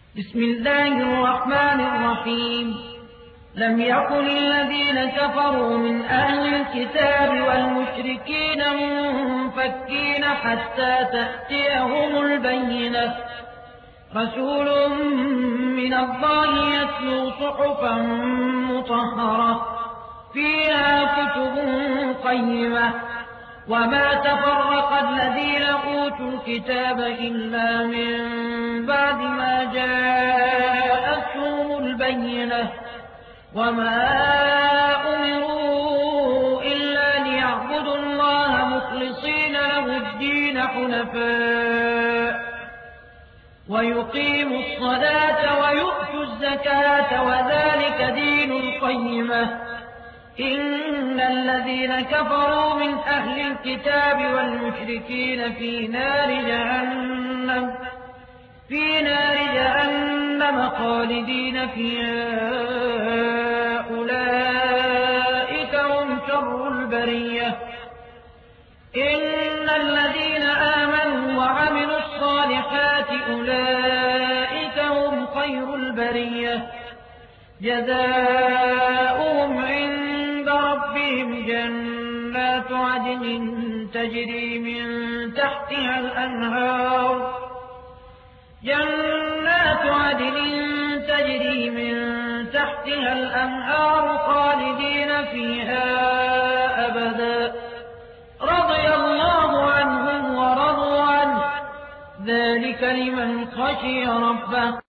بسم الله الرحمن الرحيم لم يكن الذين كفروا من أهل الكتاب والمشركين منفكين حتى تأتيهم البينة رسول من الله يتلو صحفا مطهرة فيها كتب قيمة وما تفرق الذين أوتوا الكتاب إلا من بعد ما جاءتهم البينة وما أمروا إلا ليعبدوا الله مخلصين له الدين حنفاء ويقيموا الصلاة ويؤتوا الزكاة وذلك دين القيمة إن الذين كفروا من أهل الكتاب والمشركين في نار جهنم خالدين فيها أولئك هم شر البرية إن الذين آمنوا وعملوا الصالحات أولئك هم خير البرية جزاؤهم عند ربهم جنات عدن تجري من تحتها الأنهار خالدين فيها أبدا رضي الله عنهم ورضوا عنه ذلك لمن خشي ربه